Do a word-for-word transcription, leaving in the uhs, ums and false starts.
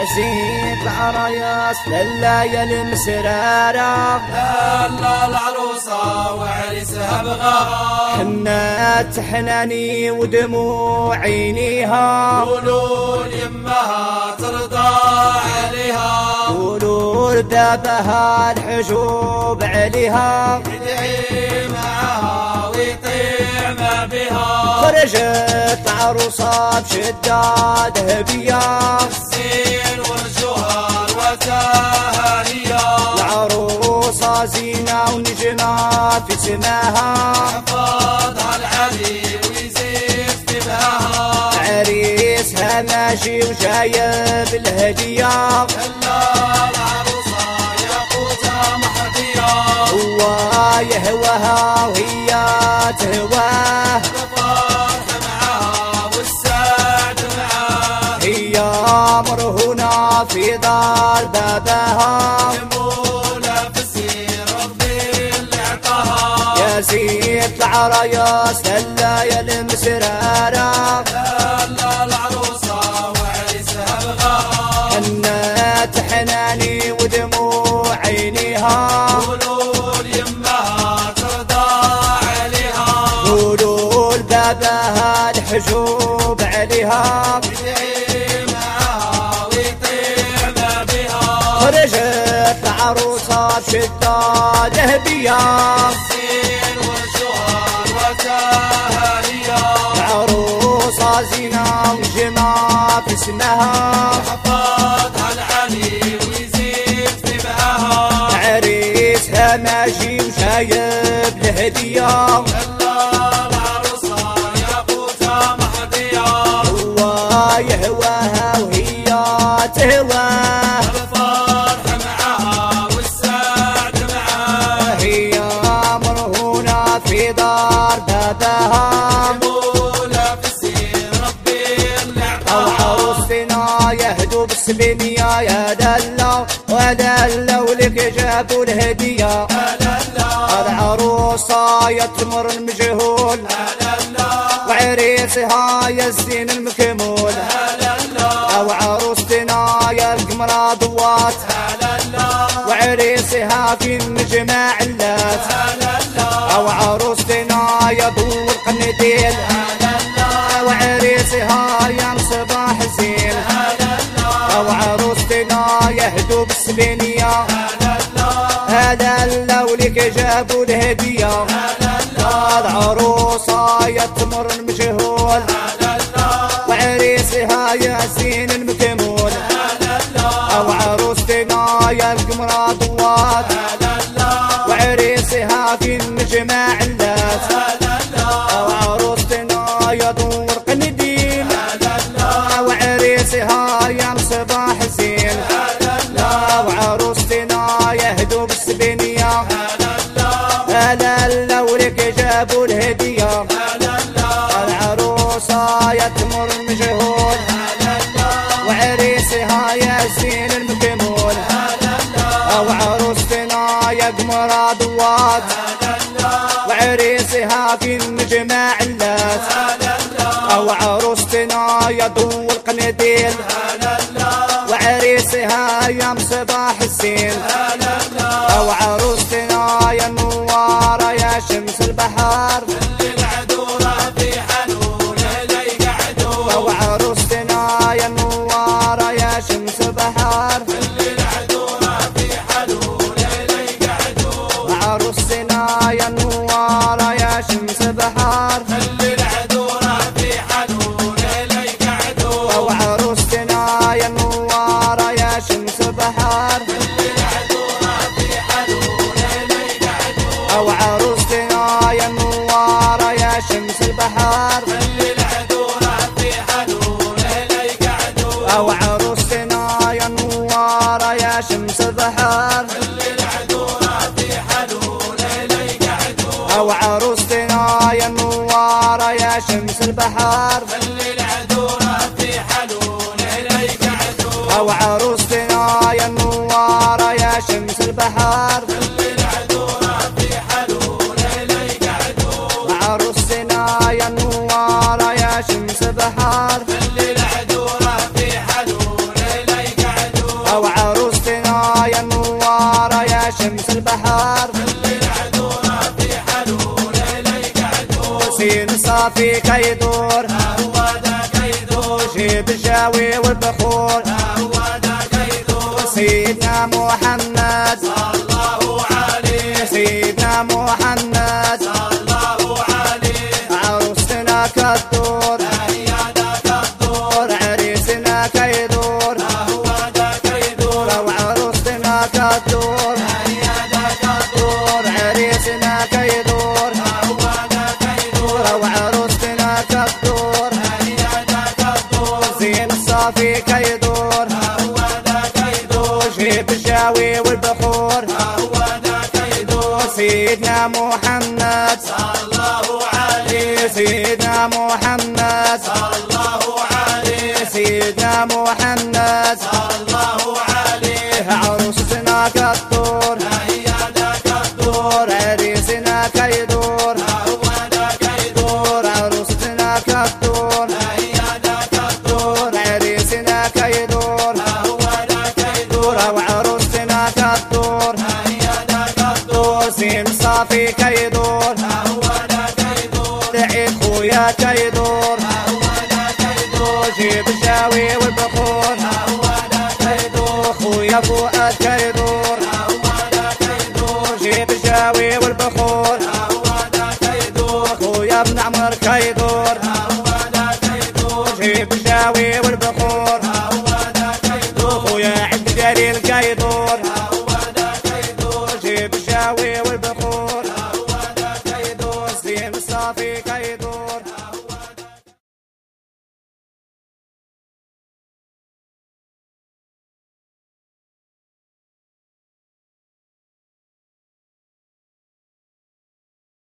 زيد العرايس لليالي المسرارة دلى العروسة وعريسها بغارة حنات حناني ودموع عينيها قولوا ليمها ترضى عليها قولوا لبابها الحجوب عليها يدعي معها ويطيع ما بها خرجت العروسة بشدة ذهبية الزين والجوهر وتهانية العروسة زينة ونجمة في سماها حفظها العلي ويزيد في بهاها عريسها ماشي وجايب الهدية هلا العروسة ياقوتها محظية هو يهواها وهي تهواه الفرح معاها والسعد معاها هي مرهونة في دار باباها جمولة في السير ربي اللي اعطاها يا زيد العرايس لليالي المسرارة هلا العروسة وعريسها بغارة حنات حناني ودموع عينيها قولوا ليمها ترضى عليها قولوا لبابها الحجوب عليها يدعي معاها ويطيع ما بها خرجت العروسة بشدة ذهبية الزين والجوهر وتهانية العروسة زينة ونجمة في اسمها حفظها العلي ويزيد في بهاها عريسها ماشي وجايب الهدية هلا العروسة ياقوتها محظية هو يهواها وهي تهواه الفرح معاها والسعد معاها هي مرهونة في دار باباها جمولة في السير ربي اللي أو اعطاها عروستنا يهدوا بالسبنية يا دلة ودلوا لك جابوا الهدية هلا العروسة يتمر المجهول هلا وعريسها يا الزين المكمول هلا أو عروستنا يا القمرة ضوات هلا وعريسها في النجمة علات أو عروستنا يا ضو القنديل وعريسها يا مصباح الزين أو عروستنا يهدوا بالسبنية هذا لولك جابوا الهدية العروسة يتمر المجهول وعريسها يا زين المكمول أو عروستنا يا القمرة ضوات وعريسها في النجمة علات أو عروستنا يا دور قنديل وعريسها يا مصباح الزين أو عروستنا يهدوا بالسبنية هلا لولك جابوا الهدية العروسة يتمر المجهول وعريسها يا زين المكمول أو عروستنا يا قمرة ضوات وعريسها في النجمة علات أو عروستنا يا ضو القنديل وعريسها يا مصباح الزين أو عروستنا يا النوارة يا شمس البحر العدورة في حنون لي قعدوا أو عروستنا يا النوارة يا شمس البحر العدورة في حنون لي قعدوا عروستنا يا النوارة يا شمس البحر العدورة في حنون لي قعدوا أو عروستنا يا النوارة يا شمس البحر العدورة في حنون لي قعدوا أو عروستنا يا النوارة يا شمس البحر العدورة في حنون لي قعدوا أو عروستنا يا النوارة يا شمس البحر العدورة في حنون لي قعدوا أو عروستنا يا النوارة يا شمس البحر العدورة في حنون لي قعدوا أو عروستنا يا النوارة يا شمس البحر العدورة في حنون لي قعدوا عروستنا يا النوارة يا شمس البحر العدورة في حنون لي قعدوا صافي كيدور هو ذاك يدور جيب الشاوي والبخور هو ذاك يدور سيدنا محمد صلى الله عليه سيدنا محمد صلى الله عليه عروستنا كالدور هي ذاك الدور عريسنا كيدور هو ذاك يدور وعروستنا كالدور هي ذاك الدور عريسنا كيدور هو ذاك يدور وعروستنا كالدور هي ذاك الدور زين الصافي كيدور هو ذاك يدور جيب الشاوي والبخور هو ذاك يدور سيدنا محمد صلى الله عليه سيدنا محمد صلى الله عليه سيدنا محمد صلى الله عليه عروستنا كالدور هي ذاك الدور عريسنا كيدور هو ذاك يدور عروستنا كالدور هي ذاك الدور عريسنا كيدور هو ذاك يدور وعروستنا كالدور هي ذاك الدور سين صافي كيدور هو ذاك يدور دعي خويا كيدور هو ذاك يدور جيب الشاوي والبخور هو ذاك يدور خويا فؤاد كيدور هو ذاك يدور جيب الشاوي والبخور هو ذاك يدور خويا ابن عمر كيدور هو ذاك يدور جيب الشاوي والبخور هو ذاك يدور خويا عبد الجليل كيدور هو ذاك يدور جيب الشاوي